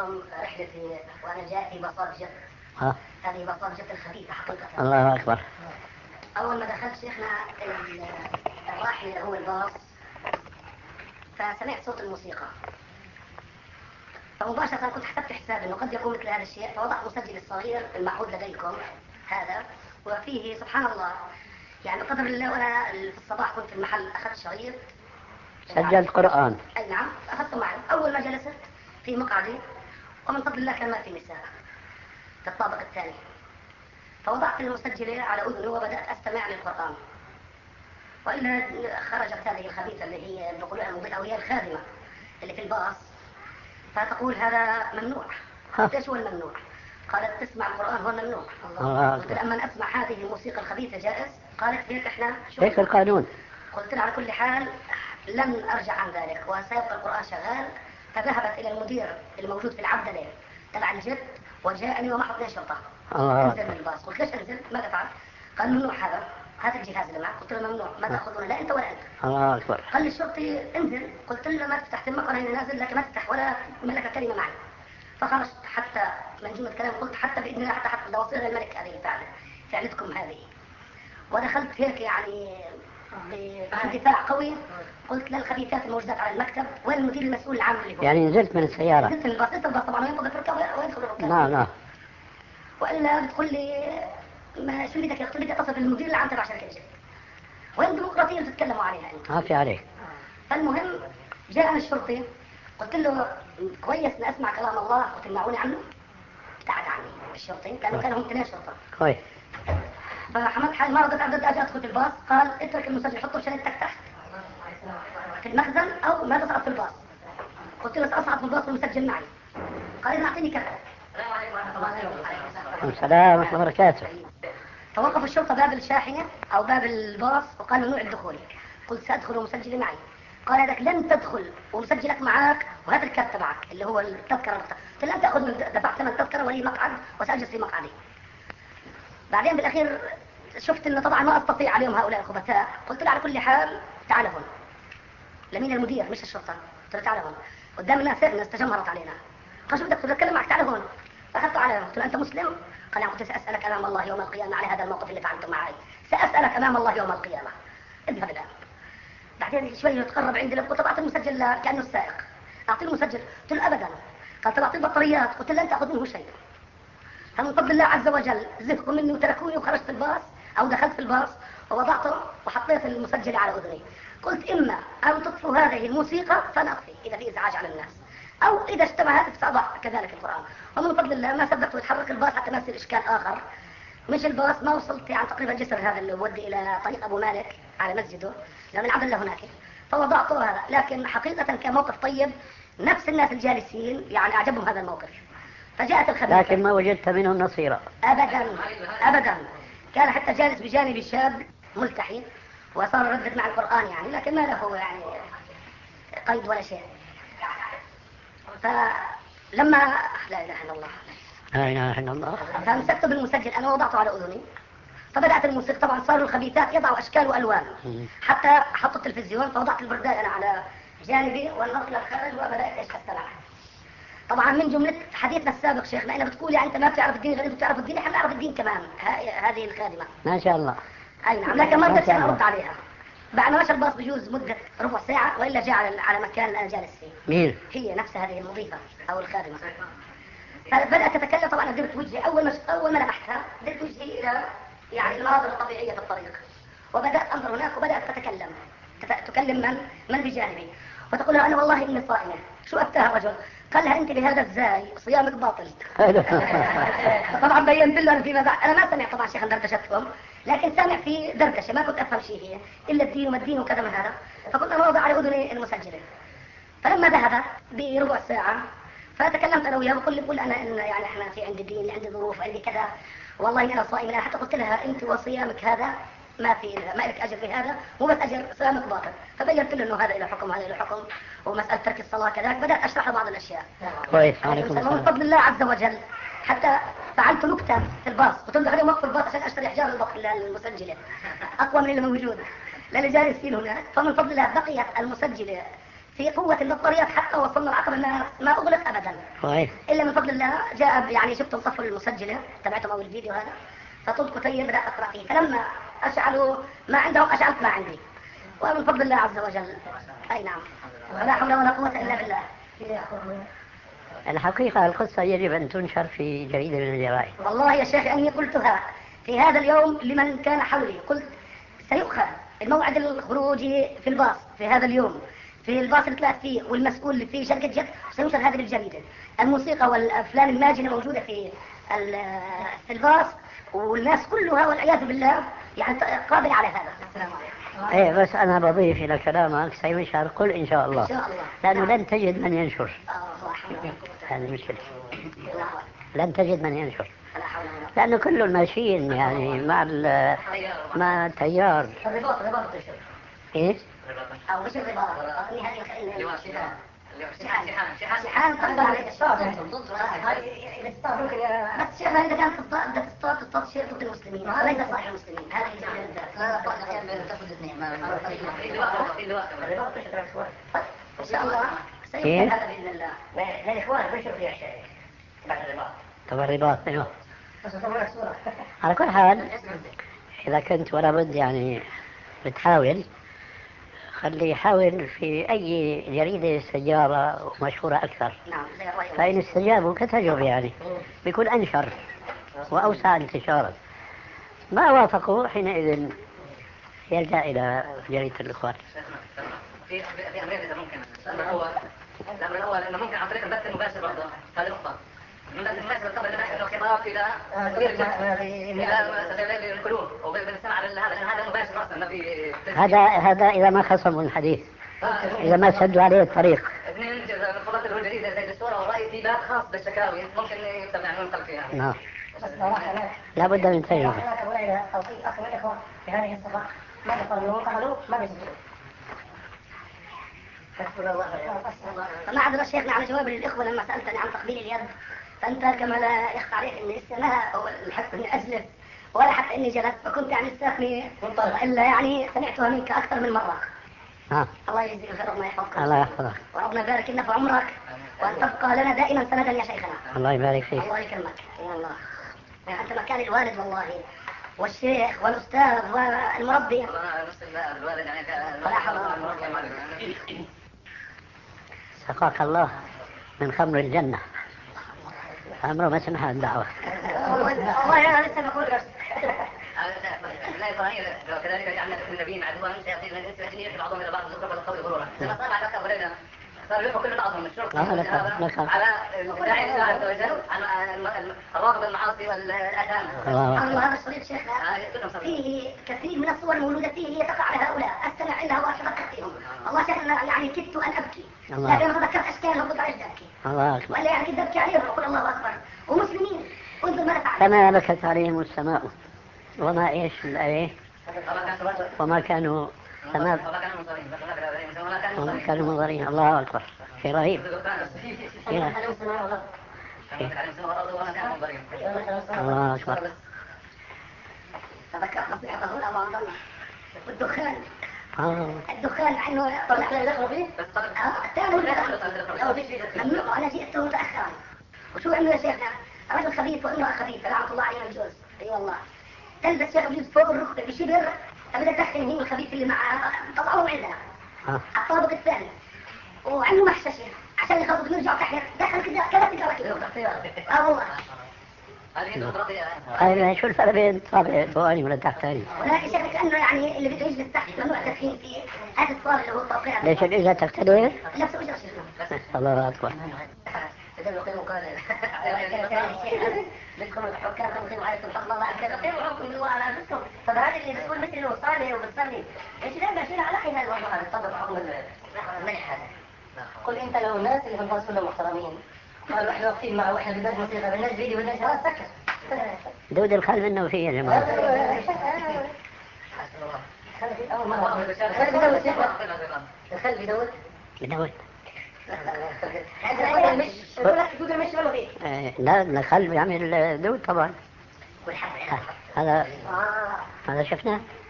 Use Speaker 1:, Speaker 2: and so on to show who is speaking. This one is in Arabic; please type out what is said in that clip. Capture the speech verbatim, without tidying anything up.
Speaker 1: لكم رحلتي وأنا جاي في باصات جد.
Speaker 2: ها؟
Speaker 1: هذه باصات جد الخبيثة حقيقة.
Speaker 2: الله أكبر.
Speaker 1: أول ما دخلت شيخنا الراحل هو الباص، فسمعت صوت الموسيقى، فمباشرة كنت حسبت حساب أنه قد يكون مثل هذا الشيء، فوضعت مسجل الصغير المعهود لديكم هذا، وفيه سبحان الله يعني بقدر الله. وأنا في الصباح كنت في المحل أخذت شريط
Speaker 2: سجلت قرآن.
Speaker 1: أي نعم، أخذته معي. أول ما جلست في مقعدي ومن فضل الله كان ما في نساء في الطابق الثاني، فوضعت المسجل على أذني وبدأت أستمع للقرآن. وإلا خرجت هذه الخبيثة اللي هي بقولها المضيئة وهي الخادمة اللي في الباص، فتقول هذا ممنوع. ايش هو الممنوع؟ قالت تسمع القرآن هو ممنوع. الله. قلت لها أما أسمع هذه الموسيقى الخبيثة جائز؟ قالت هيك إحنا
Speaker 2: هيك القانون.
Speaker 1: قلت لها على كل حال لن أرجع عن ذلك وسيبقى القرآن شغال. فذهبت إلى المدير الموجود في العبدلة تبع الجد وجاءني ومعه اثنين شرطة.
Speaker 2: الله.
Speaker 1: انزل من الباص. قلت ليش انزل؟ ماذا فعلت؟ قال ممنوع هذا، هذا الجهاز اللي معك. قلت له ممنوع، ما تاخذونه لا انت ولا انت.
Speaker 2: الله اكبر.
Speaker 1: قال لي الشرطي انزل. قلت له ما تفتح تمك وانا نازل، لكن ما تفتح ولا ملك كلمه معي. فخرجت حتى من جمله كلام قلت حتى باذن الله حتى حتى لو وصلنا الملك هذه الفعله فعلتكم هذه. ودخلت هيك يعني باندفاع قوي، قلت للخبيثات الموجودات على المكتب وين المدير المسؤول العام اللي هو.
Speaker 2: يعني نزلت من السياره؟
Speaker 1: نزلت من الباص. نزلت الباص طبعا وين بدك تركب ويدخل الركاب.
Speaker 2: لا لا.
Speaker 1: والا بتقول لي ما شو بدك؟ قلت بدي اتصل بالمدير العام تبع شركه الجد. وين الديمقراطيه اللي تتكلموا عليها انت؟
Speaker 2: ما في عليك.
Speaker 1: فالمهم جاء الشرطي، قلت له كويس اني اسمع كلام الله وتمنعوني عنه. ابتعد عني الشرطي، كانوا كانوا هم اثنين شرطه.
Speaker 2: كويس.
Speaker 1: فحملت حالي ما رضيت اجي ادخل في الباص. قال اترك المسجل حطه بشنطتك تحت في المخزن او ما تصعد في الباص. قلت له ساصعد في الباص والمسجل معي. قال اذا اعطيني كذا. السلام عليكم ورحمه الله وبركاته.
Speaker 2: السلام ورحمه الله وبركاته.
Speaker 1: فوقف الشرطه باب الشاحنه او باب الباص وقال ممنوع الدخول. قلت سادخل ومسجلي معي. قال هذاك لن تدخل ومسجلك معك وهذا الكارت تبعك اللي هو التذكره. قلت له لن تاخذ من دفعت ثمن التذكره ولي مقعد وساجلس في مقعدي. بعدين بالاخير شفت انه طبعا ما استطيع عليهم هؤلاء الخبثاء. قلت له على كل حال تعال هون. لمين؟ المدير مش الشرطه. قلت له تعال هون قدام الناس. الناس تجمهرت علينا. قال شو بدك؟ قلت له اتكلم معك. تعال هون. فاخذته على. قلت له انت مسلم؟ قال قلت ساسالك امام الله يوم القيامه على هذا الموقف اللي فعلته معي. ساسالك امام الله يوم القيامه. اذهب الان. بعدين شوي يتقرب عندي قلت له اعطي المسجل كانه السائق. اعطي له المسجل. قلت له ابدا. قال طب اعطي البطاريات. قلت له لن تاخذ منه شيء. فمن فضل الله عز وجل زهقوا مني وتركوني وخرجت في الباص او دخلت في الباص ووضعته وحطيت المسجل على اذني. قلت اما ان تطفوا هذه الموسيقى فانا اطفي اذا في ازعاج على الناس، او اذا اجتمع هاتف ساضع كذلك القران. ومن فضل الله ما صدقت وتحرك الباص حتى ما يصير اشكال اخر. مش الباص ما وصلت يعني تقريبا جسر هذا اللي بودي الى طريق ابو مالك على مسجده لان العبد الله هناك. فوضعته هذا. لكن حقيقه كان موقف طيب. نفس الناس الجالسين يعني اعجبهم هذا الموقف. فجاءت الخبيثة.
Speaker 2: لكن ما وجدت منهم نصيرا؟
Speaker 1: ابدا ابدا. كان حتى جالس بجانبي شاب ملتحي وصار يردد مع القرآن يعني، لكن ما له يعني قيد ولا شيء. فلما لا اله الا الله
Speaker 2: لا اله الا الله
Speaker 1: فمسكته بالمسجل انا ووضعته على اذني. فبدات الموسيقى طبعا صاروا الخبيثات يضعوا اشكال والوان حتى حطوا التلفزيون. فوضعت البرداء انا على جانبي والنص للخارج وبدات ايش استمع. طبعا من جملة حديثنا السابق شيخنا انا بتقول يعني انت ما بتعرف الدين غير انت بتعرف الدين. احنا نعرف الدين كمان. هذه الخادمة
Speaker 2: ما شاء الله.
Speaker 1: اي نعم. لكن ما قدرت ارد عليها. بعد ما مشى الباص بجوز مدة ربع ساعة والا جاء على على مكان اللي انا جالس فيه.
Speaker 2: مين؟
Speaker 1: هي نفسها هذه المضيفة او الخادمة. فبدأت تتكلم. طبعا ادرت وجهي اول ما اول ما لمحتها ادرت وجهي الى يعني المناظر الطبيعية في الطريق. وبدأت انظر هناك وبدأت تتكلم. تكلم من من بجانبي وتقول لها انا والله اني صائمة. شو افتاها الرجل؟ قال لها انت بهذا ازاي صيامك باطل. طبعا بينت له فيما بعد انا ما سمعت طبعا شيخا دردشتهم لكن سامع في دردشه ما كنت افهم شيء هي الا الدين وما الدين وكذا من هذا. فكنت انا وضع على اذني المسجله. فلما ذهب بربع ساعه فتكلمت انا وياه وقلت بقول انا إن يعني احنا في عندي دين عندي ظروف عندي كذا والله انا صائم. انا حتى قلت لها انت وصيامك هذا ما في ما لك اجر في هذا مو بس اجر صيامك باطل. فبينت له انه هذا له حكم هذا له حكم ومساله ترك الصلاه كذلك. بدات اشرح بعض الاشياء.
Speaker 2: كويس. عليكم السلام.
Speaker 1: من فضل الله عز وجل حتى فعلت نكته في الباص. قلت له خليهم وقفوا الباص عشان اشتري احجار المسجله اقوى من اللي موجود للي جالس فيه هناك. فمن فضل الله بقيت المسجله في قوة النظريات حتى وصلنا العقبة ما ما أغلق أبدا.
Speaker 2: كويس.
Speaker 1: إلا من فضل الله جاء يعني شفت الصف المسجلة تبعتهم أو الفيديو هذا فطلت كتير بدأت أقرأ فيه فلما أشعلوا ما عندهم أشعلت ما عندي ومن فضل الله عز وجل. أي نعم ولا حول ولا قوة إلا بالله.
Speaker 2: الحقيقة القصة يجب أن تنشر في جريدة من الجرائد.
Speaker 1: والله يا شيخ أني قلتها في هذا اليوم لمن كان حولي قلت سيؤخذ الموعد الخروجي في الباص في هذا اليوم في الباص اللي طلعت فيه والمسؤول اللي في شركة جت سينشر هذه الجريدة. الموسيقى والأفلام الماجنة موجودة في في الباص والناس كلها والعياذ بالله يعني قابلة على هذا. السلام عليكم.
Speaker 2: ايه بس انا بضيف الى كلامك سينشر قل ان شاء الله.
Speaker 1: إن شاء الله.
Speaker 2: لانه لن تجد من ينشر.
Speaker 1: آه
Speaker 2: هذه المشكلة. لن تجد من ينشر. لانه كل الماشيين يعني مع مع التيار.
Speaker 1: الرباط الرباط تشتغل.
Speaker 2: ايه؟
Speaker 1: او مش الرباط اقني هذه شحان شحان شحان شحان تقدر على الصوت بس شيخنا اذا كانت بدك تصطاد تصطاد شيء ضد المسلمين ليس صالح المسلمين هذا ان شاء الله سيكون هذا باذن الله للاخوان بنشر في الشيء بعد الرباط.
Speaker 2: طبعا الرباط ايوه. على كل حال اذا كنت ولا بد يعني بتحاول خلي يحاول في أي جريدة سجارة مشهورة أكثر.
Speaker 1: نعم.
Speaker 2: فإن استجابوا كتجرب يعني بيكون أنشر وأوسع انتشارا. ما وافقوا حينئذ يلجأ إلى جريدة الإخوان.
Speaker 3: في في أمرين إذا ممكن. الأمر الأول الأمر الأول إنه ممكن عن طريق البث المباشر برضه هذه نقطة. من البث المباشر قبل إنه خطاب إلى إلى القلوب وبالسمع لهذا لأن هذا مباشر أصلا ما في.
Speaker 2: هذا هذا إذا ما خصموا الحديث. إذا ما سدوا عليه الطريق.
Speaker 3: اثنين خلاص الجريدة زي الصورة والرأي في باب خاص بالشكاوي ممكن يكتب عنه نقل فيها.
Speaker 2: نعم. لا بد من تجربة.
Speaker 1: هناك ولا توصيل أخ الإخوة في هذه الصفحة ما يقولون قالوا ما بيسجلوا. فما عذر شيخنا على جواب للإخوة لما سألتني عن تقبيل اليد فأنت كما لا يخفى عليك إني استماع أو الحق إني أجلس ولا حتى إني جلست فكنت يعني استاخني إلا يعني سمعتها منك أكثر من مرة.
Speaker 2: ها.
Speaker 1: الله يجزيك الخير ربنا يحفظك.
Speaker 2: الله يحفظك.
Speaker 1: وربنا يبارك لنا في عمرك وأن تبقى لنا دائما سندا يا شيخنا.
Speaker 2: الله يبارك فيك.
Speaker 1: الله يكرمك. يا الله. أنت مكان الوالد والله والشيخ والأستاذ والمربي.
Speaker 3: نفس الوالد يعني
Speaker 1: ولا حول ولا قوة.
Speaker 2: سقاك الله من خمر الجنة. عمره ما سمح الدعوة.
Speaker 1: والله أنا لسه بقول بس.
Speaker 3: لا إبراهيم وكذلك جعلنا في النبيين عدوا شياطين الإنس والجن يوحي بعضهم إلى بعض زخرف القول غرورا. لما صار على كف ولينا صار يوم كل بعضهم الشرك على داعي الله عز وجل عن الرغبة المعاصي والآثام.
Speaker 1: الله هذا الشريط شيخنا فيه كثير من الصور المولودة فيه هي تقع على هؤلاء أستمع إليها وأتذكر فيهم. الله شيخنا يعني كدت أن أبكي لكن تذكرت أشكالهم قلت عايز أبكي.
Speaker 2: الله أكبر.
Speaker 1: ولا يعني كنت أبكي عليهم أقول الله أكبر ومسلمين وانظر ماذا فعل.
Speaker 2: فما بكت عليهم السماء وما إيش الآية وما كانوا سماء وما كانوا منظرين. الله أكبر. شيء رهيب. الله أكبر.
Speaker 1: تذكرت نصيحة الله الله والدخان.
Speaker 2: آه.
Speaker 1: الدخان عنه طلع دخلوا فيه؟ اه أنا جئت متأخرا وشو عنه يا شيخنا؟ رجل خبيث وامرأة خبيثة لعنة الله عليهم الجوز. أي أيوة والله تلبس شيخ بيوز فوق الركبة بشبر أبدأ تدخل هي الخبيث اللي معها طلعوهم عندها على الطابق الثاني وعنده محششة عشان يخلصوا نرجع تحت دخل كذا كذا تقرأ كذا. اه والله.
Speaker 2: هاي شو الفرق بين طابق فوقاني ولا تحتاني؟
Speaker 1: ولا شيخ كأنه يعني اللي بده يجلس تحت ممنوع تدخين فيه هذا الطابق اللي هو الطابق.
Speaker 2: ليش الإجا تختلف؟
Speaker 1: نفس وجه شيخنا.
Speaker 2: الله أكبر.
Speaker 1: إذا يقيم قال لكم الحكام تقيم عليكم حق الله أكثر يقيم حكم الله على أنفسكم. طب هذا اللي بيقول مثل وصالي وبتصلي إيش لا بشيل على حين هذا الموضوع هذا طبق حكم المنح هذا. قل أنت لو الناس اللي في الفصل كلهم محترمين قالوا إحنا واقفين معه وإحنا بدنا موسيقى بالناس فيديو بالناس خلاص سكر.
Speaker 2: دود الخل منه فيه يا جماعة.
Speaker 1: أول مرة الخل بدود الخل بدود
Speaker 2: بدود.
Speaker 1: هذا مش يقول مش ولا فيه.
Speaker 2: لا الخل بيعمل دود طبعا. هذا هذا شفناه.